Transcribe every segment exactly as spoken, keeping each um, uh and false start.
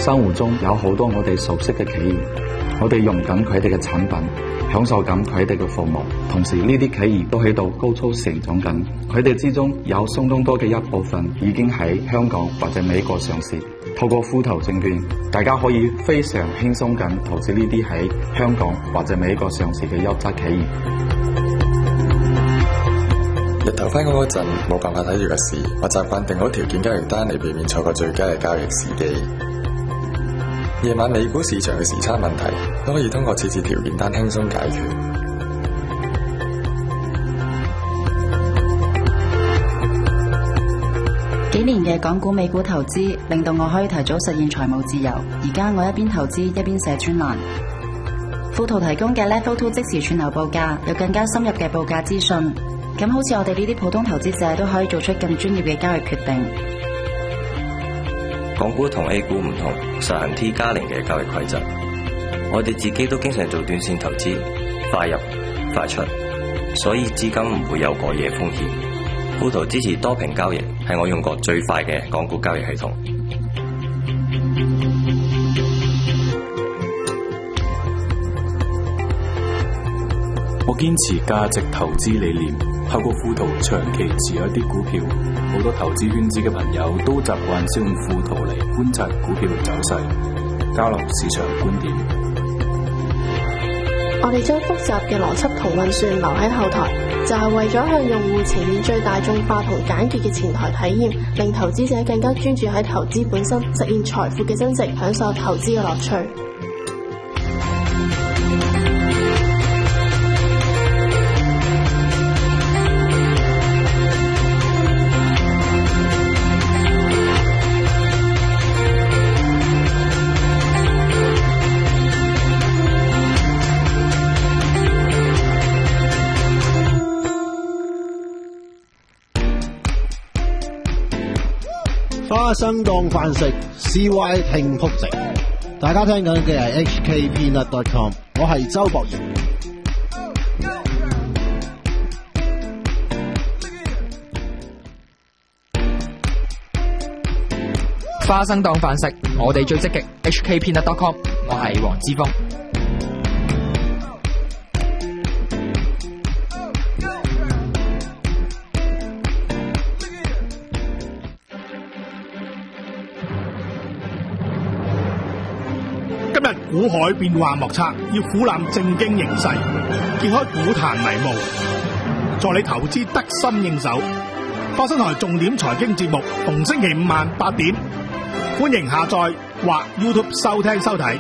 生活中有好多我哋熟悉嘅企業，我哋用緊佢哋嘅產品，享受緊佢哋嘅服務，同時呢啲企業都喺度高速成長緊，佢哋之中有相當多嘅一部分已經喺香港或者美國上市。透過富途證券，大家可以非常輕鬆咁投資呢啲喺香港或者美國上市嘅優質企業。 日頭返工嗰陣冇辦法睇住個市，我習慣定好條件交易單嚟避免錯過最佳嘅交易時機。夜晚美股市場嘅時差問題都可以通過設置條件單輕鬆解決。 幾年嘅港股美股投資令到我可以提早實現財務自由。而家我一邊投資一邊寫專欄。富途提供嘅 Level Two 即時串流報價，有更加深入嘅報價資訊。咁好似我哋呢啲普通投資者都可以做出更專業嘅交易決定。 港股同 A 股唔同，實行 T 加零嘅交易規則。我哋自己都經常做短線投資，快入快出，所以資金唔會有過夜風險。富途支持多屏交易，係我用過最快嘅港股交易系統。 我堅持價值投資理念，透過富途長期持有一啲股票。好多投資圈子嘅朋友都習慣使用富途嚟觀察股票嘅走勢，交流市場觀點。 我哋將複雜嘅邏輯同運算留喺後台，就係為咗向用戶呈現最大眾化同簡潔嘅前台體驗，令投資者更加專注喺投資本身，實現財富嘅增值，享受投資嘅樂趣。 花生當飯食 ，C Y 聽撲食。大家聽緊嘅係 H K Peanut dot com， 我係周博賢。 花生當飯食，我哋最積極 H K Peanut dot com， 我係黃之鋒。 今日股海變幻莫測，要俯瞰正經形勢，揭開股壇迷霧，助你投資得心應手。花生台重點財經節目，逢星期五晚八點，歡迎下載或 YouTube 收聽收睇。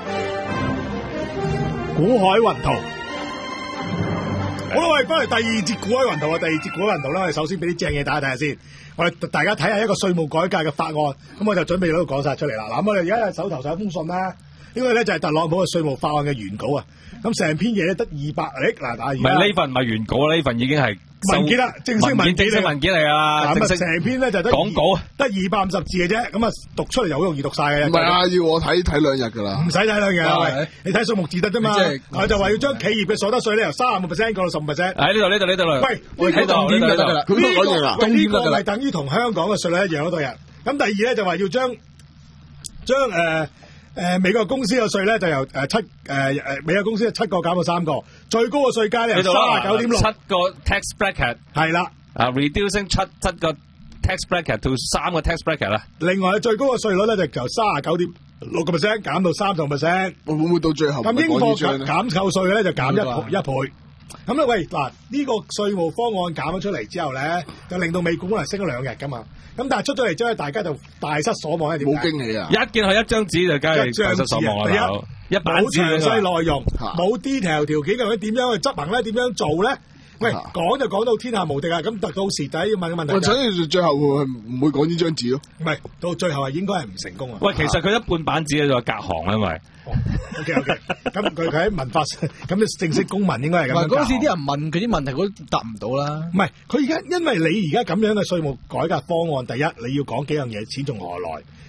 股海雲圖，好啦，我哋翻嚟第二節股海雲圖啊！第二節股海雲圖啦，我哋首先俾啲正嘢大家睇下先。我哋大家睇下一個稅務改革嘅法案，咁我就準備喺度講晒出嚟啦。嗱，咁我哋而家手頭上有封信啦。呢個咧就係特朗普嘅稅務法案嘅原稿啊，咁成篇嘢咧得二百億嗱，但係唔係呢份唔係原稿啦，呢份已經係文件啦，正式文件正式文件嚟啊， 咁啊成篇咧就得講稿， 得二百五十字嘅啫，咁啊讀出嚟就好容易讀晒嘅。 唔係啊，要我睇睇兩日噶啦， 唔使睇兩日啊，喂，你睇數目字得啫嘛，我就話要將企業嘅所得稅咧由三十五個 percent 降到十五 percent。 喺呢度呢度呢度啦， 喂， 喺度呢度呢度啦， 咁呢個呢個係等於同香港嘅稅率一樣嗰度人。咁第二咧就話要將將誒。誒、呃，美國公司嘅稅咧就由誒、呃、七誒誒、呃、美國公司七個減到三個，最高嘅稅階咧由三十九點六， 七個 tax bracket 係啦， 啊 reducing 七七個 tax bracket to 三個 tax bracket 啦。 另外最高嘅稅率咧就由三十九點六個 percent 減到三十 percent， 會唔會到最後咁英國減扣稅咧就減一倍一倍。咁咧喂嗱，呢、這個稅務方案減咗出嚟之後咧，就令到美股可能升咗兩日噶嘛。咁但係出咗嚟之後，大家就大失所望，係點解？ 冇驚喜啊！ 一見係一張紙就梗係大失所望啦，一版紙冇詳細內容，冇 detail 條件，究竟點樣去執行咧？點樣做咧？喂，講就講到天下無敵啊！咁到時第一要問嘅問題， 我想住最後會唔會講呢張紙咯？ 唔係，到最後係應該係唔成功啊！ 喂，其實佢一半版紙就隔行啦，因為。 O K O K， 咁佢佢喺文化上，咁正式公民應該係咁樣。 嗰陣時啲人問佢啲問題，佢都答唔到啦。 唔係，佢而家因為你而家咁樣嘅稅務改革方案，第一你要講幾樣嘢，錢從何來？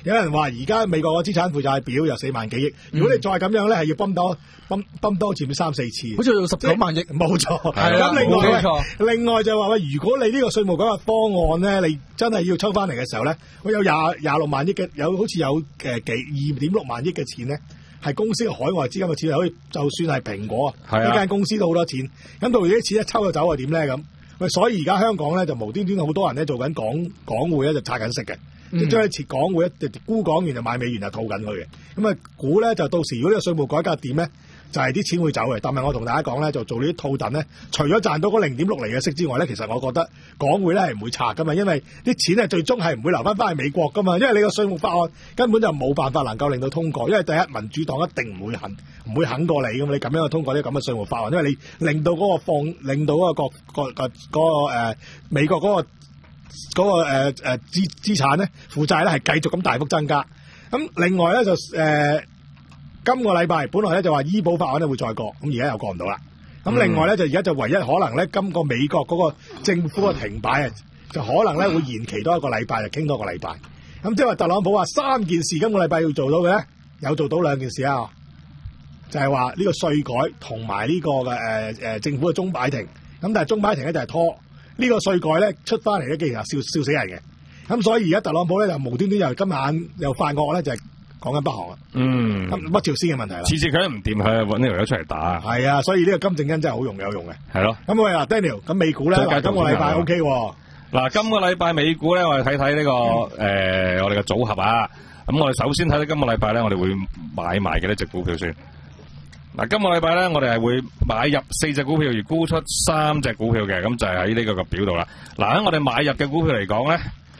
有人話而家美國個資產負債表有四萬幾億，如果你再咁樣咧，係要泵多泵泵多前面三四次， 好似要十九萬億， 冇錯。 係啦， 咁另外冇錯。 另外就話喂，如果你呢個稅務改革方案咧，你真係要抽翻嚟嘅時候咧，我有廿廿六萬億嘅，有好似有誒幾二點六萬億嘅錢咧。係公司嘅海外資金嘅錢，可以就算係蘋果啊，呢間公司都好多錢。咁到時啲錢一抽咗走係點咧咁？喂，所以而家香港咧就無端端好多人咧做緊港港匯咧就拆緊息嘅，即係將啲設港匯一沽港元就買美元就套緊佢嘅。咁啊估咧就到時如果呢個稅務改革點咧？就係啲錢會走嘅，但係我同大家講咧，就做呢啲套戥咧，除咗賺到嗰零點六厘嘅息之外咧，其實我覺得港匯咧係唔會拆噶嘛，因為啲錢係最終係唔會留翻翻去美國噶嘛，因為你個稅務法案根本就冇辦法能夠令到通過，因為第一民主黨一定唔會肯唔會肯過你噶嘛，你咁樣去通過啲咁嘅稅務法案，因為你令到嗰個放令到嗰個國個個嗰個誒美國嗰個嗰個誒誒資資產咧負債咧係繼續咁大幅增加，咁另外咧就誒。呃今個禮拜本來咧就話醫保法案咧會再過，咁而家又過唔到啦。咁另外咧就而家就唯一可能咧，今個美國嗰個政府嘅停擺啊，就可能咧會延期多一個禮拜，就傾多個禮拜。咁即係話特朗普話三件事今個禮拜要做到嘅咧，有做到兩件事啊，就係話呢個稅改同埋呢個嘅誒誒政府嘅鐘擺停。咁但係鐘擺停咧就係拖呢個稅改咧出翻嚟咧，竟然係笑笑死人嘅。咁所以而家特朗普咧就無端端又今晚又發惡咧，就係、是。講緊北韓啊，嗯，北朝鮮嘅問題啦， 次次佢都唔掂，佢揾呢條友出嚟打， 係啊，所以呢個金正恩真係好用有用嘅， 係咯。 咁喂嗱 Daniel，咁美股咧，今個禮拜 O K 喎。 嗱，今個禮拜美股咧，我哋睇睇呢個誒、嗯呃，我哋嘅組合啊。咁我哋首先睇睇今個禮拜咧，我哋會買埋幾多隻股票先。嗱，今個禮拜咧，我哋係會買入四隻股票，而沽出三隻股票嘅，咁就係喺呢個個表度啦。嗱，喺我哋買入嘅股票嚟講咧，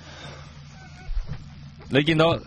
你見到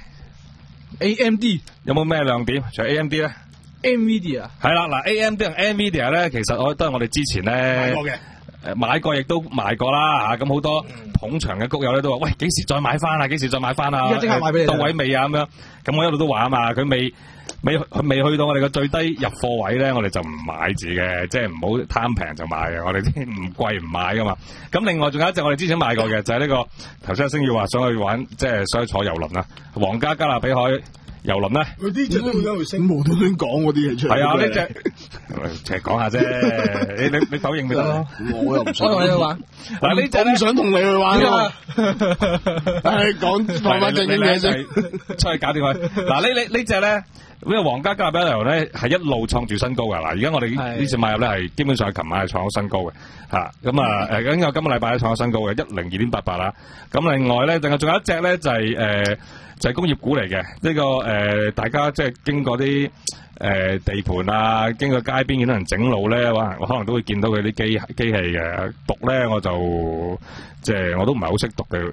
Sky。A M D 有冇咩亮點？除咗 A M D 咧 ，Nvidia 啊， 係啦，嗱 A M D 同 Nvidia 咧，其實我都係我哋之前咧買過嘅，誒買過亦都賣過啦嚇，咁好多捧場嘅谷友咧都話：喂，幾時再買翻啊？幾時再買翻啊？ 而家即刻買俾你， 到位未啊？咁樣，咁我一路都話啊嘛，佢未未未去到我哋嘅最低入貨位咧，我哋就唔買住嘅，即係唔好貪平就買嘅，我哋啲唔貴唔買噶嘛。咁另外仲有一隻我哋之前買過嘅，就係呢個頭先阿星耀話想去玩，即係想去坐遊輪啊，皇家加勒比海遊輪咧。 佢呢隻都會有升無端端講嗰啲嘢出嚟。 係啊，呢隻其實講下啫，你你你否認咪得咯？ 我又唔想。我同你去玩。 嗱呢隻咧， 唔想同你去玩啊！係講放翻正經嘢先， 出去搞掂佢。嗱呢呢呢隻咧。呢個皇家加勒比海遊咧係一路創住新高㗎嗱，而家我哋呢次買入咧係基本上係琴晚係創咗新高嘅嚇，咁啊誒，咁有今個禮拜咧創咗新高嘅一零二點八八啦。咁另外咧，仲有仲有一隻咧就係、是、誒、呃、就係、是、工業股嚟嘅，呢、這個誒、呃、大家即係經過啲誒、呃、地盤啊，經過街邊見到人整路咧，哇，我可能都會見到佢啲機機器嘅讀咧，我就即係我都唔係好識讀嘅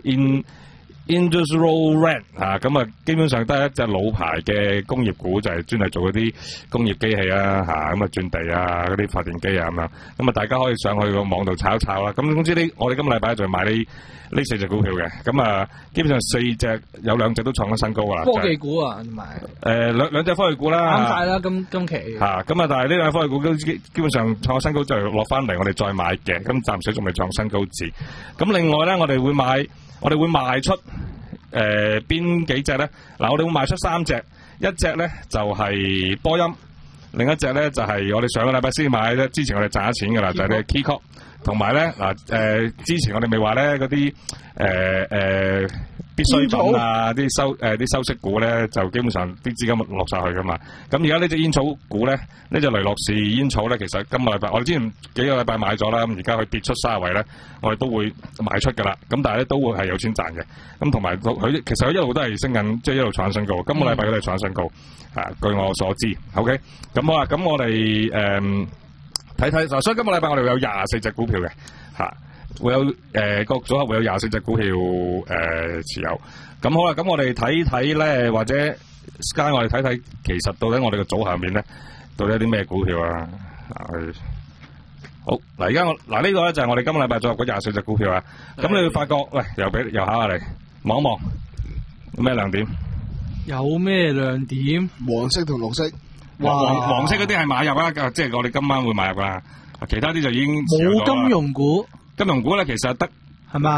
in。Industrial Red 啊，咁啊，基本上都係一隻老牌嘅工業股，就係、是、專係做嗰啲工業機器啊，嚇咁啊轉地啊，嗰啲發電機啊咁樣，咁啊大家可以上去個網度炒一炒啦。咁總之呢，我哋今個禮拜就買呢呢四隻股票嘅，咁啊基本上四隻有兩隻都創咗新高噶啦。 科技股啊，同埋誒兩兩隻科技股啦， 啱晒啦，今今期嚇咁啊，但係呢兩隻科技股都基基本上創咗新高，就落翻嚟我哋再買嘅，咁暫時仲未創新高字。咁另外咧，我哋會買。我哋會賣出誒邊、呃、幾隻咧？嗱，我哋會賣出三隻，一隻咧就係、是、波音，另一隻咧就係、是、我哋上個禮拜先買咧，之前我哋賺咗錢噶啦，就係呢 Keycorp，同埋咧嗱誒，之前我哋未話咧嗰啲誒誒必需品啊，啲收誒啲收息股咧，就基本上啲資金落晒去噶嘛。咁而家呢隻煙草股咧，呢隻雷諾士煙草咧，其實今個禮拜我哋之前幾個禮拜買咗啦，咁而家佢跌出卅位咧，我哋都會賣出噶啦。咁但係咧都會係有錢賺嘅。咁同埋佢其實佢一路都係升緊，即係一路創新高。今個禮拜佢都係創新高，嚇、嗯、據我所知。OK，咁好啦，咁我哋誒睇睇，所以今個禮拜我哋會有廿四隻股票嘅嚇。會有誒、呃、個組合會有廿四隻股票誒、呃、持有，咁好啦，咁我哋睇睇咧，或者 Sky 我哋睇睇，其實到底我哋嘅組合入面咧，到底有啲咩股票啊？嗱，好嗱，而家我嗱呢個咧就係我哋今個禮拜組合嗰廿四隻股票啊，咁你會發覺，喂，又俾又考下你望一望，有咩亮點？ 有咩亮點？ 黃色同綠色， 黃黃色嗰啲係買入啦，即係我哋今晚會買入啦，其他啲就已經冇金融股。 金融股咧，其實得係嘛？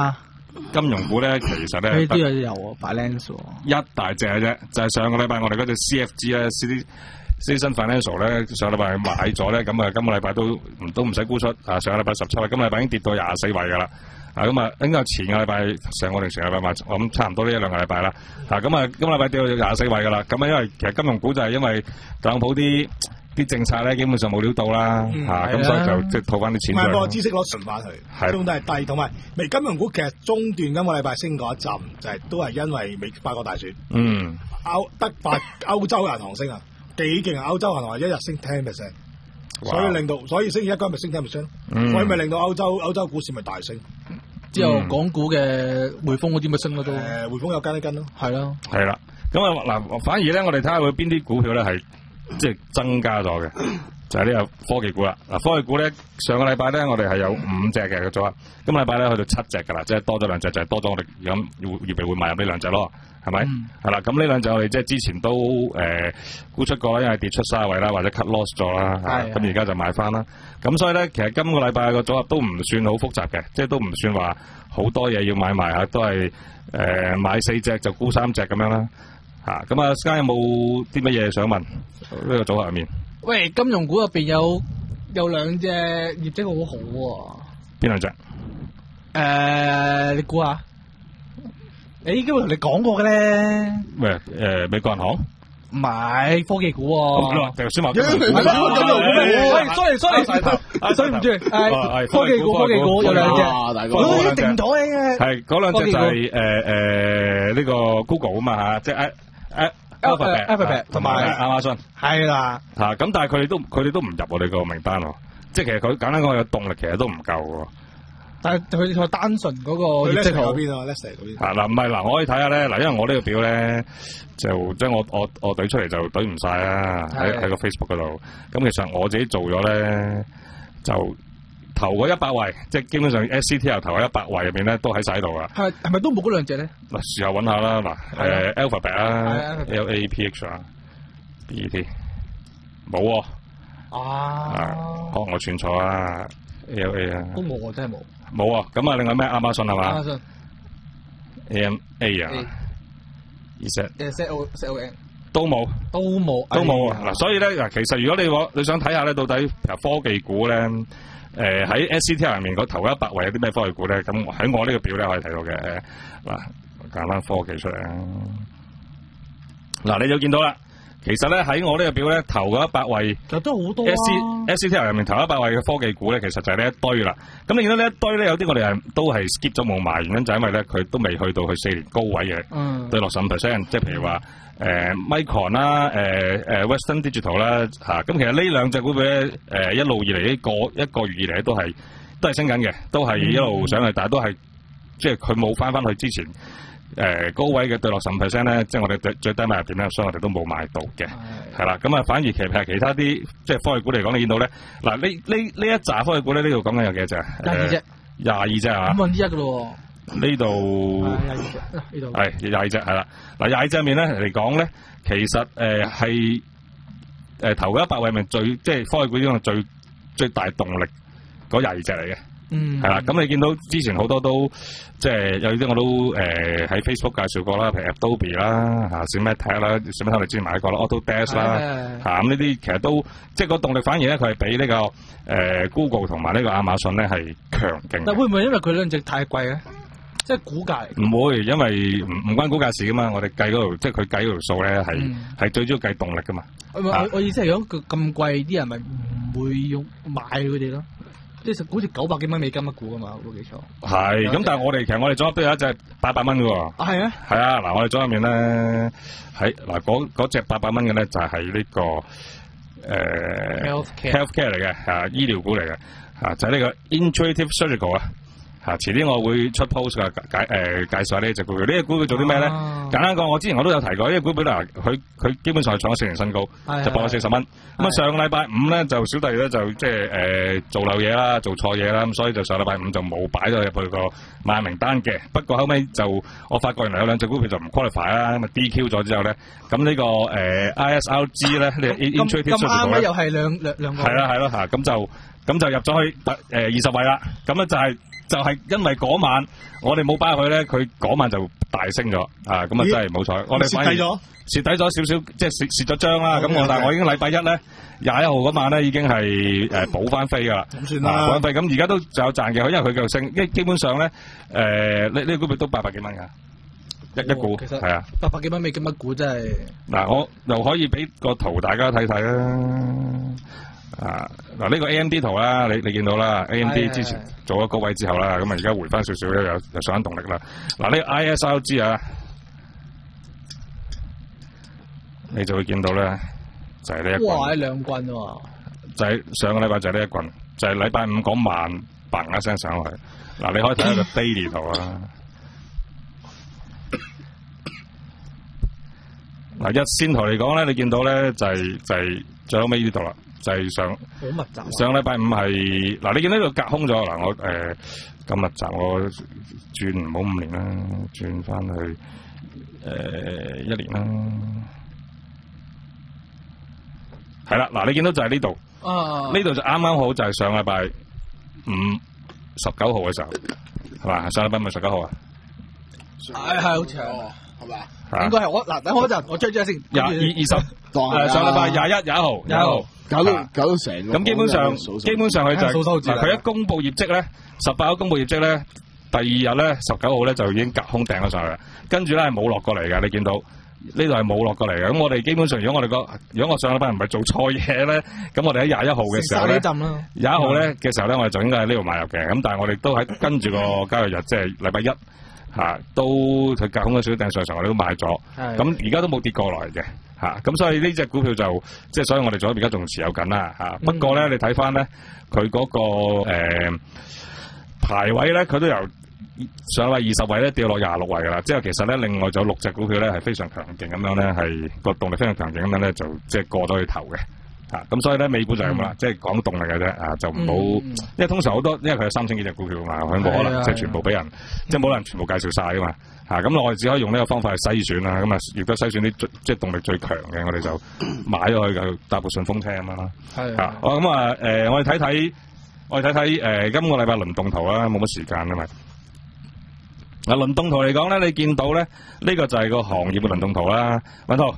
金融股咧，其實咧呢啲又有喎 balance 喎， 一大隻嘅啫，就係、是、上個禮拜我哋嗰隻 C F G 咧 ，Citizen Financial 咧，上個禮拜買咗咧，咁啊今個禮拜都唔都唔使沽出啊，上個禮拜十七位，今個禮拜已經跌到廿四位噶啦。啊咁啊，應該前個禮拜上我哋成個禮拜買，我諗差唔多呢一兩個禮拜啦。啊咁啊，今個禮拜跌到廿四位噶啦。咁啊，因為其實金融股就係因為特朗普啲啲政策咧，基本上冇料到啦。嚇咁、嗯啊、所以就即係套翻啲錢。 買個知識攞順翻去，中都係低。同埋微金融股其實中段今個禮拜升嗰一陣，就係、是、都係因為美法國大選。嗯。歐德法歐洲銀行升啊，幾勁啊！歐洲銀行係一日升 ten percent。所以令到，所以星期一嗰日咪升 ten percent，所以咪令到歐洲歐洲股市咪大升。 之後港股嘅匯豐嗰啲咪升咯都。誒、 呃，匯豐有跟一跟咯。 係咯。 係啦，咁啊嗱，反而咧，我哋睇下佢邊啲股票咧係即係增加咗嘅，就係呢個科技股啦。嗱，科技股咧上個禮拜咧，我哋係有五隻嘅組合，今個禮拜咧去到七隻噶啦，即係多咗兩隻，就係、是、多咗我哋咁要預備會買入呢兩隻咯。係咪？係、嗯、啦，咁呢兩隻我哋即係之前都誒沽、呃、出過啦，因為跌出三位啦，或者 cut loss 咗啦，咁而家就買翻啦。咁所以咧，其實今個禮拜個組合都唔算好複雜嘅，即係都唔算話好多嘢要買埋啊，都係誒、呃、買四隻就沽三隻咁樣啦。嚇，咁啊，Sky有冇啲乜嘢想問呢、呢個組合入面？ 喂，金融股入邊有有兩隻業績好好喎。 邊兩隻？誒、 呃，你估下？誒，已經會同你講過嘅咧。咩？ 誒，美國銀行？ 唔係科技股喎。 咁頭先話金融股。喂，sorry sorry，對唔住，係科技股，科技股有兩隻。我已經定咗嘅。係嗰兩隻就係誒誒呢個 Google 啊嘛嚇，即係 Alphabet、Alphabet 同埋亞馬遜。係啦。嚇，咁但係佢哋都佢哋都唔入我哋個名單喎。即係其實佢簡單講，有動力其實都唔夠喎。但係佢佢單純嗰個業績嗰邊啊 Leslie 嗰邊啊嗱唔係嗱，我可以睇下咧嗱，因為我呢個表咧就即係我我我懟出嚟就懟唔晒啦，喺喺個 Facebook 嗰度。咁其實我自己做咗咧，就頭嗰一百位，即係基本上 S C T L 頭嗰一百位入邊咧都喺晒度噶。係係咪都冇嗰兩隻咧？嗱，試下揾下啦，嗱，誒 Alphabet 啊 ，L A P H 啊 ，B E T 冇喎。啊，可能我串錯啊 ，L A 啊，都冇啊，真係冇。冇啊，咁啊，另外咩亞馬遜係嘛？亞馬遜 A M A 啊 ，Z Z O Z O N 都冇，都冇，都冇啊！嗱，所以咧嗱，其實如果你我你想睇下咧，到底科技股咧，誒喺 S C T L 入面嗰頭一百位有啲咩科技股咧？咁喺我呢個表咧可以睇到嘅。嗱，揀翻科技出嚟啊！嗱，你就見到啦。其實咧喺我呢個表咧頭嗰一百位，其實都好多啊。S C T L 入面頭一百位嘅科技股咧，其實就係呢一堆啦。咁你見到呢一堆咧，有啲我哋係都係 skip 咗冇買，原因就係因為咧佢都未去到佢四年高位嘅，嗯、對落十五 percent。即係譬如話誒 Micron 啦，誒、呃、誒 Western Digital 啦嚇。咁其實呢兩隻股票咧誒一路以嚟呢個一個月以嚟都係都係升緊嘅，都係一路上去，嗯、但係都係即係佢冇翻翻去之前。誒、呃、高位嘅對落十五 percent 咧，即係我哋最最低買入點咧，所以我哋都冇買到嘅，係啦。咁啊，反而其實其他啲即係科技股嚟講，你見到咧，嗱呢呢呢一紮科技股咧，呢度講緊有幾隻？廿二隻，廿二隻啊！五分之一嘅咯喎。呢度廿二隻，呢度係廿二隻係啦。嗱廿二隻入面咧嚟講咧，其實誒係誒頭一百位咪最即係科技股呢個最最大動力嗰廿二隻嚟嘅。嗯，係啦，咁你見到之前好多都即係有啲我都誒喺、呃、Facebook 介紹過啦，譬如 Adobe 啦，嚇 Symantec 啦 Symantec 我哋之前買過啦 Autodesk 啦，嚇咁呢啲其實都即係個動力反而咧佢係比呢、這個誒、呃、Google 同埋呢個亞馬遜咧係強勁。但會唔會因為佢兩隻太貴咧？即係股價唔會，因為唔唔關股價事噶嘛，我哋計嗰條即係佢計嗰條數咧係係最主要計動力噶嘛。我我、啊、我意思係如果佢咁貴，啲人咪唔會用買佢哋咯。即係好似九百幾蚊美金一股噶嘛，我冇記錯。係，咁但係我哋其實我哋組合都有一隻八百蚊嘅喎。啊，係啊。係啊，嗱，我哋組入面咧，喺嗱嗰嗰隻八百蚊嘅咧就係呢個誒 healthcare 嚟嘅，嚇醫療股嚟嘅，嚇就係呢個 Intuitive Surgical 啊。嚇，遲啲我會出 post 嘅解誒介紹下呢隻股票。呢隻股票做啲咩咧？簡單講，我之前我都有提過，呢隻股票嗱，佢佢基本上係創咗四年新高，就報咗四十蚊。咁啊，上個禮拜五咧就小弟咧就即係誒做漏嘢啦，做錯嘢啦，咁所以就上禮拜五就冇擺咗入去個買名單嘅。不過後尾就我發覺原來有兩隻股票就唔 qualify 啦，咁啊 D Q 咗之後咧，咁呢個誒 I S R G 咧，呢個 Intuitive Surgical 咧，又係兩兩兩個。係啦係咯嚇，咁就咁就入咗去誒二十位啦。咁咧就係。 就係因為嗰晚我哋冇擺入去咧，佢嗰晚就大升咗啊！咁啊真係冇彩，我哋反而蝕底咗， 蝕底咗少少，即係蝕蝕咗張啦。咁我但係我已經禮拜一咧廿一號嗰晚咧已經係誒補翻飛噶啦， 咁算啦， 補翻飛。咁而家都仲有賺嘅，因為佢繼續升，因為基本上咧誒呢呢個股票都八百幾蚊㗎。一一股係啊， 八百幾蚊美金一股真係。 嗱，我又可以俾個圖大家睇睇啦。啊，嗱呢個 A M D 圖啦，你你見到啦 ，A M D 之前做咗高位之後啦，咁啊而家回翻少少咧，又又上緊動力啦。嗱呢個 I S R G 啊，你就會見到咧，就係呢一棍。 哇！兩棍喎。 就係上個禮拜就係呢一棍，就係禮拜五嗰晚嘭一聲上去。嗱，你可以睇下個 daily 圖啊。嗱，日線圖嚟講咧，你見到咧就係、是、就係、是、最後尾呢度啦，就係、是、上好密集、啊。上禮拜五係嗱，你見到呢度隔空咗嗱，我誒咁密集，我轉唔好五年啦，轉翻去誒、呃、一年啦。係啦，嗱，你見到就係呢度，呢度就啱啱好就係上禮拜五十九號嘅時候，係嘛？上禮拜五係十九號啊？ 係係好似係，係嘛？應該係我嗱，等我一陣，我追追先。 廿二二十，誒上禮拜廿一廿一號，廿一號搞到搞到成個。 咁基本上，基本上佢就嗱，佢一公佈業績咧，十八號公佈業績咧，第二日咧十九號咧就已經隔空掟咗上去，跟住咧係冇落過嚟嘅，你見到。呢度係冇落過嚟嘅，咁我哋基本上，如果我哋個，如果我上禮拜唔係做錯嘢咧，咁我哋喺廿一號嘅時候咧，廿一號咧嘅時候咧，我哋就應該喺呢度買入嘅，咁但係我哋都喺跟住個交易日，即係禮拜一嚇、啊，都佢隔空咗少少掟上上，我哋都買咗，咁而家都冇跌過來嘅嚇，咁、啊、所以呢隻股票就即係，所以我哋仲而家仲持有緊啦嚇。不過咧，你睇翻咧，佢嗰、嗰個、呃、排位咧，佢都由上位二十位咧掉落廿六位噶啦，即係其實咧另外仲有六隻股票咧係非常強勁咁樣咧，係個動力非常強勁咁樣咧，就即係過咗去頭嘅，啊咁所以咧美股就係咁啦，即係講動力嘅啫，啊就唔好、嗯，因為通常好多因為佢有三千幾隻股票嘛，佢冇可能即係全部俾人，即係冇可能全部介紹晒噶嘛，啊咁我哋只可以用呢個方法去篩選啦，咁啊亦都篩選啲即係動力最強嘅，我哋就買咗佢就搭部順風車咁樣啦，係啊，好咁啊誒，我哋睇睇我哋睇睇誒今個禮拜輪動圖啦，冇乜時間啊嘛。嗱，輪動圖嚟講咧，你見到咧，呢、這個就係個行業嘅輪動圖啦。揾圖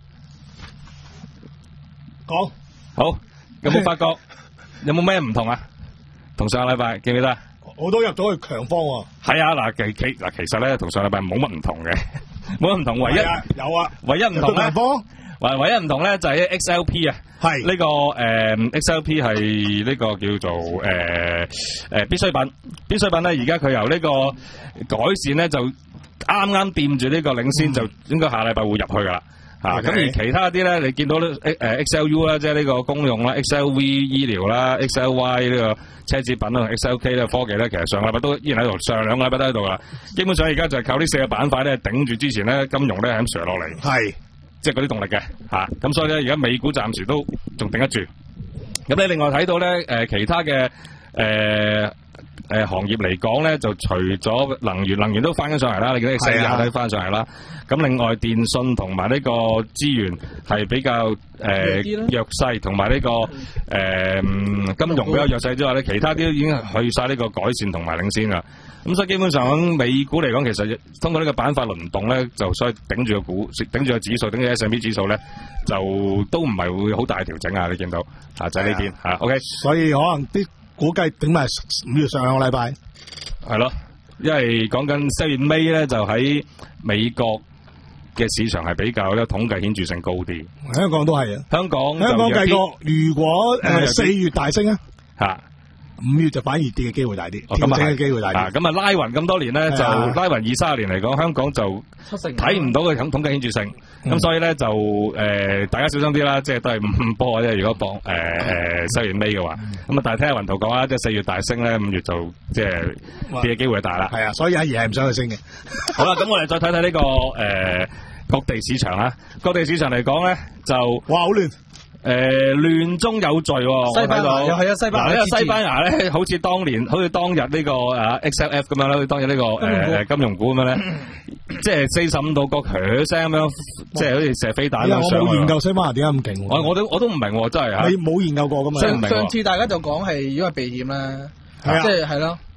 講好，有冇發覺有冇咩唔同啊？同上個禮拜記唔記得？ 我都入咗去強方喎。係啊，嗱其其嗱其實咧，同上個禮拜冇乜唔同嘅，冇乜唔同，唯一、 啊、有啊， 唯一唔同咧，唯唯一唔同咧就係、是、X L P 啊。係呢、這個誒、呃、X L P 係呢個叫做誒誒、呃呃、必需品，必需品咧而家佢由呢個改善咧就啱啱掂住呢個領先，嗯、就應該下禮拜會入去噶啦嚇。咁、okay. 而其他啲咧，你見到咧誒 X L U 啦，即係呢個公用啦 ，X L V 醫療啦 ，X L Y 呢個奢侈品啦 ，X L K 呢個科技咧，其實上禮拜都依然喺度，上兩個禮拜都喺度啦。基本上而家就係靠呢四個板塊咧頂住之前咧金融咧係咁上落嚟。係。即係嗰啲動力嘅嚇，咁、啊、所以咧而家美股暫時都仲頂得住。咁你另外睇到咧誒、呃、其他嘅誒誒行業嚟講咧，就除咗能源，能源都翻緊上嚟啦，你見啲石油都翻上嚟啦。咁另外電信同埋呢個資源係比較誒、呃、弱勢，同埋呢個誒、呃、金融比較弱勢之外咧，其他啲已經去晒呢個改善同埋領先啦。咁所以基本上喺美股嚟講，其實通過呢個板塊輪動咧，就所以頂住個股，頂住個指數，頂住 S and P 指數咧，就都唔係會好大調整啊！你見到啊，就喺呢邊嚇 OK。所以可能啲估計頂埋五月上兩個禮拜，係咯，因為講緊四月尾咧，就喺美國嘅市場係比較咧統計顯著性高啲。香港都係啊，香港香港計過，如果誒四、呃、月大升啊嚇。五月就反而跌嘅機會大啲，調整嘅機會大啲。咁啊拉勻咁多年咧，就拉勻二三十年嚟講，香港就睇唔到嘅統統計顯著性。咁、嗯、所以咧就誒、呃、大家小心啲啦，即係都係五波嘅啫。如果博誒誒四月尾嘅話，咁、嗯、啊但係聽下雲圖講啦，即係四月大升咧，五月就即係跌嘅機會大啦。係啊，所以阿爺係唔想去升嘅。好啦，咁我哋再睇睇呢個誒、呃、各地市場啦。各地市場嚟講咧就哇好亂。誒、呃，亂中有序喎、哦，西班牙又係啊，西班牙呢個西班牙咧，好似當年，好似當日呢、這個啊 X L F 咁樣啦，好似當日呢、這個誒、呃、金融股咁樣咧，即係四十五度角響聲咁樣，即係好似射飛彈咁上。我冇研究西班牙點解咁勁，我我都我都唔明，真係吓。你冇研究過噶嘛？上上次大家就講係因為避險啦，即係係咯。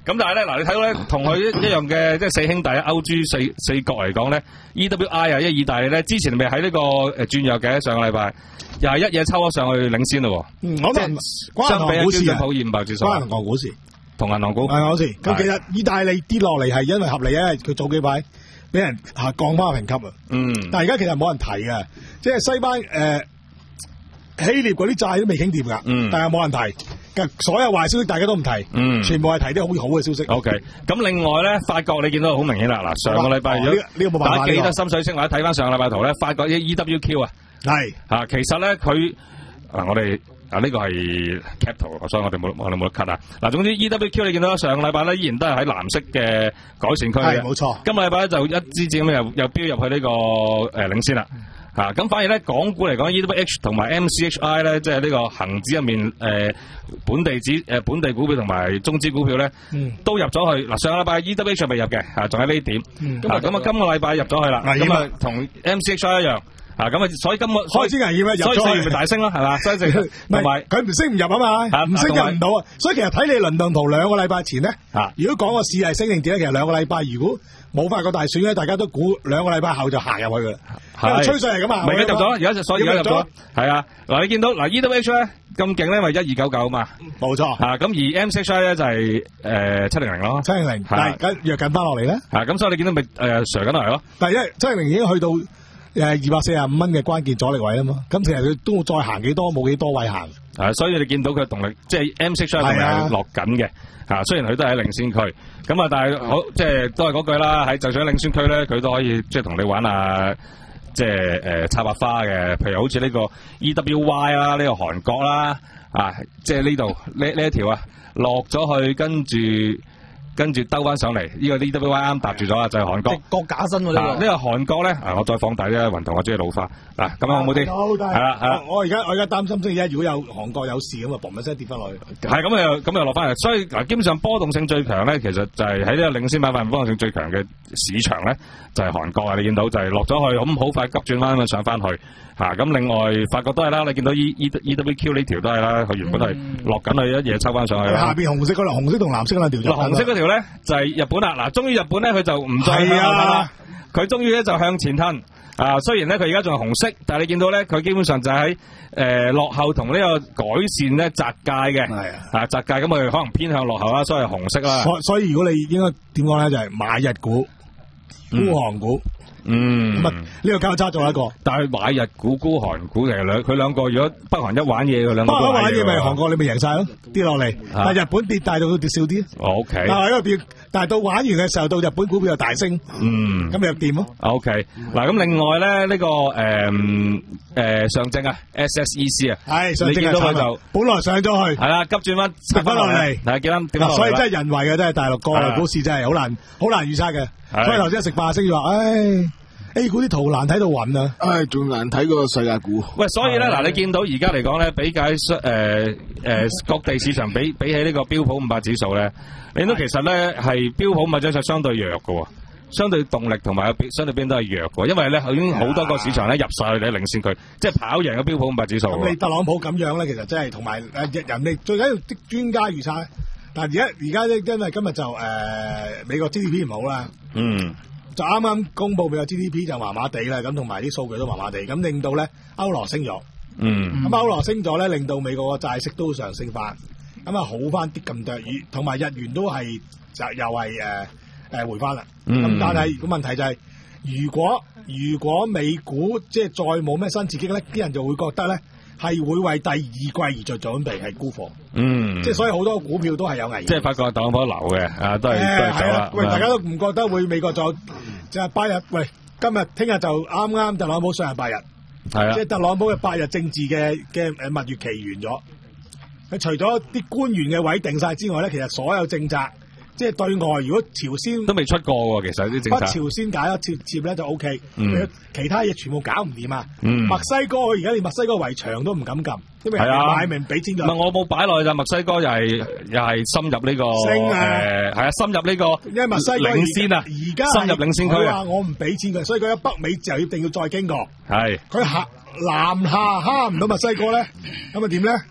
咁但係咧，嗱你睇到咧，同佢一一樣嘅，即係四兄弟歐豬四四國嚟講咧 ，E W I 啊，因為意大利咧，之前咪喺呢個誒轉弱嘅上個禮拜，又係一嘢抽咗上去領先咯。 嗯，可能關相比銀行股市啊， 普爾五百指數， 關銀行股市同銀行股係我事。咁其實意大利跌落嚟係因為合理啊，佢早幾排俾人下降翻評級啊。 嗯， 但係而家其實冇人提嘅，即係西班誒、呃、希臘嗰啲債都未傾掂㗎， 嗯， 但係冇人提。所有壞消息大家都唔提， 嗯， 全部係提啲好好嘅消息。 O K，咁另外咧，法國你見到好明顯啦，嗱，上個禮拜如果大家記得心水清或者睇翻上個禮拜圖咧，法國啲 E W Q 啊， 係啊，其實咧佢嗱我哋啊呢個係 cap 圖，所以我哋冇我哋冇得 cut 啊。嗱，總之 E W Q 你見到上個禮拜咧依然都係喺藍色嘅改善區嘅， 係冇錯。今個禮拜咧就一支箭咁又又飆入去呢個誒領先啦。嚇咁、啊、反而咧，港股嚟講 ，E W H 同埋 M C H I 咧，即係呢個恆指入面誒、呃、本地指誒、呃、本地股票同埋中資股票咧，嗯、都入咗去。嗱，上個禮拜 E W H 未入嘅，嚇仲喺呢點。嗯、啊，咁啊，今個禮拜入咗去啦。咁啊，同 M C H I 一樣。啊，咁啊，所以今個開始危險啊，入咗去， 所以四月咪大升咯，係嘛？所以同埋佢唔升唔入啊嘛，唔升入唔到啊。所以其實睇你輪動圖兩個禮拜前咧，啊，如果講個市係升定跌咧，其實兩個禮拜如果冇法國大選咧，大家都估兩個禮拜後就行入去噶啦，因為趨勢係咁啊。 咪而家入咗，而家就所以而家入咗，係啊。嗱，你見到嗱 E W H 咧咁勁咧，咪一二九九嘛， 冇錯。 啊，咁而 M C H I 咧就係誒七零零咯， 七零零，但係緊弱緊翻落嚟咧。 啊，咁所以你見到咪誒上緊落嚟咯。 但係因為七零零已經去到誒二百四十五蚊嘅關鍵阻力位啊嘛，咁其實佢都再行幾多冇幾多位行。 啊，所以你見到佢動力即係 M C H I 動力係落緊嘅。啊，雖然佢都係喺領先區，咁啊，但係好即係都係嗰句啦，喺就算喺領先區咧，佢都可以即係同你玩下，即係誒插白花嘅。譬如好似呢個 E W Y 啦，呢個韓國啦，啊，即係呢度呢呢一條啊，落咗去跟住。跟住兜翻上嚟，呢、這個 E W Y 啱搭住咗啦，就係、是、韓國。直角假身喎呢個。呢、 這個韓國咧，啊，我再放大啲雲圖，我中意老花。嗱，咁樣好唔好啲？ 好， 係啦，係啦。 我而家我而家擔心星期一如果有韓國有事咁啊，嘣一聲跌翻落去。 係咁又咁又落翻嚟，所以嗱，基本上波動性最強咧，其實就係喺呢個領先板塊波動性最強嘅市場咧，就係、是、韓國啊！你見到就係落咗去，咁好快急轉彎咁上翻去。嚇、啊，咁另外法國都係啦，你見到 E E E W Q 呢條都係啦，佢原本係落緊去一嘢抽翻上去啦。 下邊紅色嗰條，紅色同藍色嗰條咗。 紅色嗰條咧就係、是、日本啦，嗱，終於日本咧佢就唔再向啦，佢終於咧就向前吞。啊，雖然咧佢而家仲係紅色，但係你見到咧佢基本上就喺誒、呃、落後同呢個改善咧窄界嘅。係啊，啊窄界咁佢可能偏向落後啦，所以係紅色啦。 所所以如果你應該點講咧，就係、是、買日股、沽韓股。 嗯， 咁啊呢個交叉做一個， 但係買日股、沽韓股其實兩佢兩個如果北韓一玩嘢，佢兩個都玩嘢咪韓國你咪贏晒咯，跌落嚟。但係日本跌大到佢跌少啲。 O K。 但係喺度跌，但係到玩完嘅時候，到日本股票又大升。 嗯， 咁咪又掂咯。 O K。嗱咁另外咧呢個誒誒上證啊 S S E C 啊， 係上證你見到佢就本來上咗去， 係啦急轉彎跌翻落嚟， 係見啱跌翻落嚟。 所以真係人為嘅，真係大陸國內股市真係好難好難預測嘅。所以頭先食飯聲話，唉。A 股啲圖難睇到暈啊！ 唉，仲難睇過世界股。 喂，所以咧嗱，你見到而家嚟講咧，比較誒誒各地市場比比起呢個標普五百指數咧，你見到其實咧係標普五百指數相對弱嘅，相對動力同埋相對邊都係弱嘅，因為咧已經好多個市場咧入晒去你領先區，即係跑贏嘅標普五百指數。 咁你特朗普咁樣咧，其實真係同埋誒人哋最緊要啲專家預測，但係而家而家咧，因為今日就誒、呃、美國 G D P 唔好啦。嗯。就啱啱公佈俾個 G D P 就麻麻地啦，咁同埋啲數據都麻麻地，咁令到咧歐羅升咗，嗯，咁歐羅升咗咧，令到美國個債息都上升翻，咁啊好翻啲咁多，同埋日元都係就又係誒誒回翻啦，咁、嗯、但係個問題就係、是，如果如果美股即係再冇咩新刺激咧，啲人就會覺得咧係會為第二季而做準備，係沽貨，嗯，即係所以好多股票都係有危險，即係發覺特朗普流嘅，啊都係、欸、都係走啦， 喂，大家都唔覺得會美國再？就係八日，喂，今日聽日就啱啱特朗普上任八日，係啊，即係特朗普嘅八日政治嘅嘅誒蜜月期完咗。佢除咗啲官員嘅位定晒之外咧，其實所有政策，即係對外，如果朝鮮都未出過喎，其實啲政策。 北朝鮮解咗接接咧就 O K， 嗯， 其他嘢全部搞唔掂啊。 嗯， 墨西哥而家連墨西哥圍牆都唔敢撳，因為擺明俾錢佢。 唔係我冇擺落去就墨西哥又係又係深入呢、這個誒係啊深入呢、這個， 因為墨西哥領先啊， 而家深入領先區啊。 我唔俾錢佢，所以佢喺北美就一定要再經過。 係佢下南下蝦唔到墨西哥咧，咁啊點咧？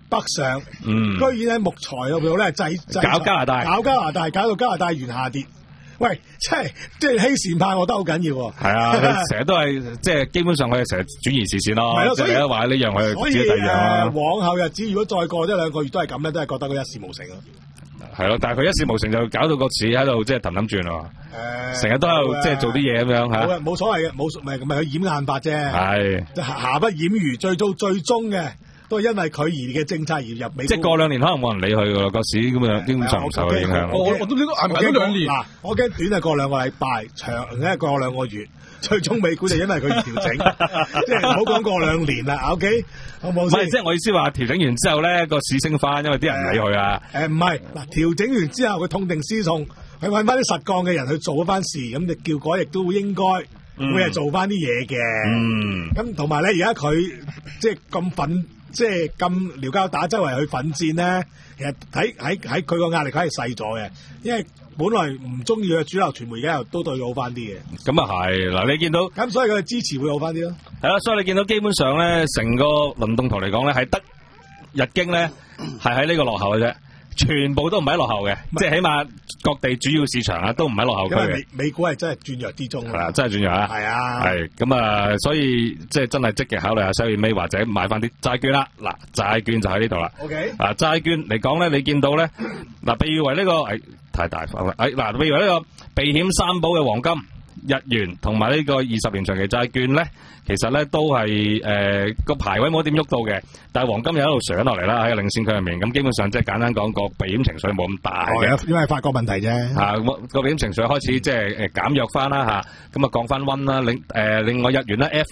北上， 嗯， 居然喺木材嗰度咧制制搞加拿大， 搞加拿大，搞到加拿大元下跌。喂，即係即係欺善怕惡得好緊要喎。 係啊，成日都係即係基本上佢哋成日轉移視線咯。 係咯，所以一話呢樣佢所以自己第二樣啦。 往後日子如果再過一兩個月都係咁咧，都係覺得佢一事無成咯。 係咯，但係佢一事無成就搞到個市喺度即係氹氹轉喎。誒，成日都喺度即係做啲嘢咁樣嚇。 冇嘅，冇所謂嘅，冇咪咪佢掩眼法啫。 係。 瑕不掩瑜，最終最終嘅。都係因為佢而嘅政策而入美， 即係過兩年可能冇人理佢噶啦，個市咁樣基本上唔受佢影響。 我我都呢個係咪都兩年？ 嗱，我驚短係過兩個禮拜，長咧過兩個月，最終美股就因為佢而調整，即係唔好講過兩年啦。O K，好冇先？ 唔係，即係我意思話調整完之後咧，個市升翻，因為啲人唔理佢啊。 誒唔係嗱，調整完之後佢痛定思痛，去揾翻啲實幹嘅人去做一番事，咁就叫果亦都應該會係做翻啲嘢嘅。嗯，咁同埋咧，而家佢即係咁奮。即係咁撩交打，周圍去奮戰咧，其實喺喺喺佢個壓力佢係細咗嘅，因為本來唔中意嘅主流傳媒而家又都對佢好翻啲嘅。 咁啊係，嗱你見到咁，所以佢嘅支持會好翻啲咯。 係啦，所以你見到基本上咧，成個輪動圖嚟講咧，係得日經咧係喺呢個落後嘅啫。全部都唔係落後嘅，即係起碼各地主要市場啊都唔係落後區嘅。 美美股係真係轉弱之中係啊，真係轉弱啊。 係啊， 係咁啊，所以即係真係積極考慮下收尾或者買翻啲債券啦。嗱，債券就喺呢度啦。 OK。 嗱，債券嚟講咧，你見到咧，嗱，被譽為呢個誒太大範圍，誒嗱，被譽為呢個避險三寶嘅黃金、日元同埋呢個二十年長期債券咧，其實咧都係誒個排位冇點喐到嘅，但係黃金又喺度上落嚟啦，喺個領先區入面，咁基本上即係簡單講個避險情緒冇咁大嘅， 因為法國問題啫。 嚇，個避險情緒開始即係誒減弱翻啦嚇，咁啊降翻溫啦。另誒另外日元咧 F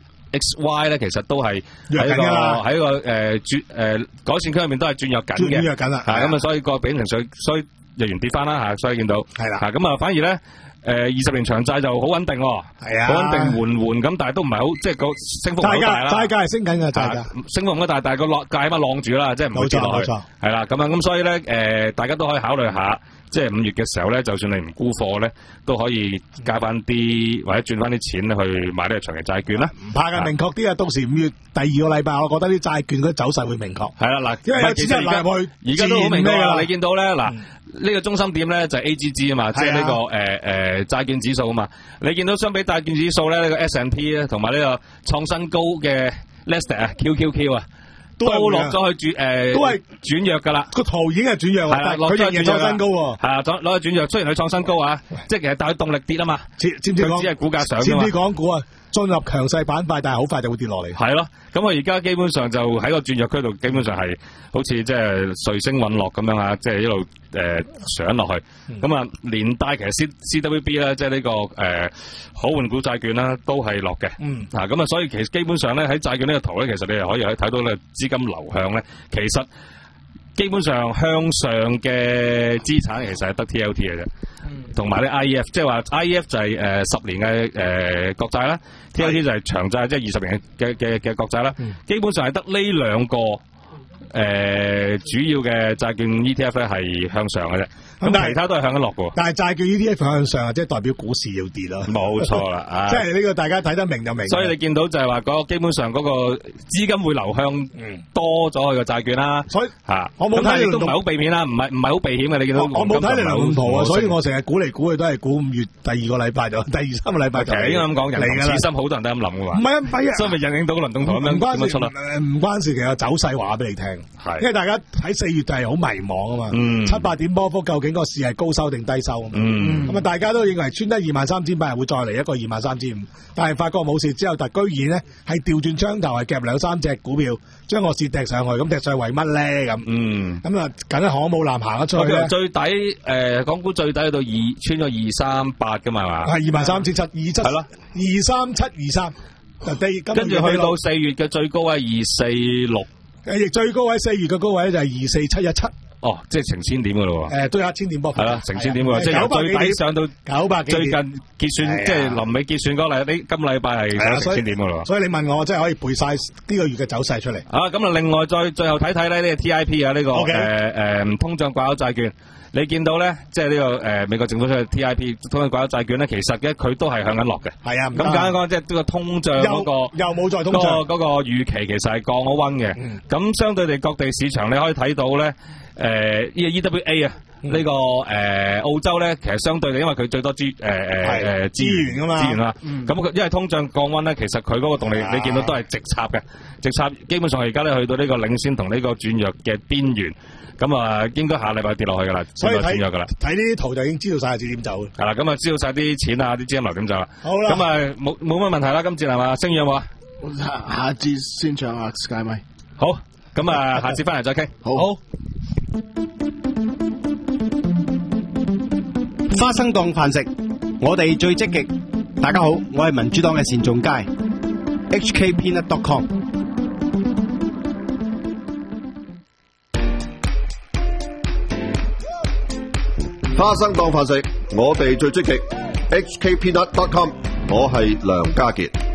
X Y 咧，其實都係喺個喺個誒轉誒改善區入面都係轉弱緊嘅， 轉弱緊啦。 係咁啊，所以個避險情緒，所以日元跌翻啦嚇，所以見到係啦。 嚇咁啊，反而咧。誒二十年長債就好穩定喎， 係啊， 好穩定緩緩咁，但係都唔係好，即係個升幅唔好大啦。 債價係升緊嘅，債價升幅唔好大，但係個落價起碼晾住啦，即係唔會跌落去。冇錯，係啦，咁啊，咁所以咧誒，大家都可以考慮下，即係五月嘅時候咧，就算你唔沽貨咧，都可以加翻啲或者轉翻啲錢去買呢個長期債券啦。 唔怕嘅，明確啲啊！到時五月第二個禮拜，我覺得啲債券嗰啲走勢會明確。 係啦，嗱， 因為有錢入去， 而家都好明確啦。你見到咧嗱。呢個中心點咧就係 A G G 啊嘛，即係呢個誒誒債券指數啊嘛。你見到相比債券指數咧，呢個 S and P 咧同埋呢個創新高嘅 Nasdaq 啊 Q Q Q 啊，都落咗去轉誒，都係轉弱噶啦。個圖已經係轉弱啦，佢仍然創新高喎。係啊，攞攞去轉弱，雖然佢創新高啊，即係其實但係動力跌啊嘛。知知唔知講？只係股價上啫嘛。知唔知講股啊？進入強勢板塊，但係好快就會跌落嚟。係咯，咁我而家基本上就喺個轉弱區度，基本上係好似即係瑞星隕落咁樣啊，即係一路誒上落去。咁啊，連帶其實 C C W B 咧，即係呢個誒可換股債券啦，都係落嘅。嗯。啊，咁啊，所以其實基本上咧喺債券呢個圖咧，其實你又可以喺睇到咧資金流向咧，其實基本上向上嘅資產其實係得 T L T 嘅啫。同埋咧 I E F， 即係話 I E F 就係誒十年嘅誒國債啦 ，T L T 就係長債，即係二十年嘅嘅嘅國債啦。嗯、基本上係得呢兩個誒、呃、主要嘅債券 E T F 咧係向上嘅啫。咁其他都係向緊落嘅。但係債券 E T F 向上，即係代表股市要跌咯。冇錯啦，即係呢個大家睇得明就明。所以你見到就係話嗰個基本上嗰個資金會流向多咗去個債券啦。所以嚇，我冇睇你都唔係好避險啦，唔係唔係好避險嘅。你見到我冇睇你流動圖啊，所以我成日估嚟估去都係估五月第二個禮拜就第二三個禮拜就係應該咁講，人同此心好多人都咁諗嘅嘛。唔係啊，唔係啊，所以咪引領到個輪動圖咁樣點樣出啦？唔關事，其實走勢話俾你聽，係因為大家喺四月就係好迷茫啊嘛，七八點波幅究竟個市係高收定低收啊？嗯，咁啊，大家都認為穿得二萬三千八會再嚟一個二萬三千五，但係發覺冇事之後，但居然咧係調轉槍頭，係夾兩三隻股票將個市掟上去，咁掟上去為乜咧？咁嗯，咁啊，梗係航母艦行得出去咧。最底誒，港股最底去到二穿咗二三八噶嘛，係嘛？係二萬三千七二七係咯，二三七二三。跟住去到四月嘅最高位二四六，誒，亦最高位四月嘅高位就係二四七一七。哦，即係成千點噶咯喎！誒，都有一千點波幅。係啦，成千點喎，即係由最底上到九百幾點。最近結算，即係臨尾結算嗰禮，呢今禮拜係上成千點噶咯。所以你問我，我真係可以背晒呢個月嘅走勢出嚟。啊，咁啊，另外再最後睇睇咧，呢個 T I P 啊，呢個誒誒通脹掛鈎債券。 你見到咧，即係呢個誒美國政府出嘅 T I P 通脹掛鈎債券咧，其實咧佢都係向緊落嘅。 係啊， 咁簡單講，即係呢個通脹嗰個又冇再通脹嗰個嗰個預期其實係降咗溫嘅。咁相對地各地市場你可以睇到咧，誒呢個 E W A 啊。呢、這個誒、呃、澳洲咧，其實相對地，因為佢最多資誒誒誒資源啊嘛，資源啦。咁佢、嗯、因為通脹降溫咧，其實佢嗰個動力你見到都係直插嘅，直插基本上而家咧去到呢個領先同呢個轉弱嘅邊緣。咁啊，應該下禮拜跌落去噶啦， 所以轉弱噶啦。 睇呢啲圖就已經知道晒係點走。係啦，咁啊知道晒啲錢啊，啲資金流點走啦。 好啦， 咁啊冇冇乜問題啦，今次係嘛？星宇有冇啊？ 下節先唱下 Sky 咪。 好，咁啊下次翻嚟再傾。 好。好花生當飯食，我哋最積極。大家好，我係民主黨嘅單仲偕 H K Peanut dot com。 花生當飯食，我哋最積極 H K Peanut dot com。我係梁家傑。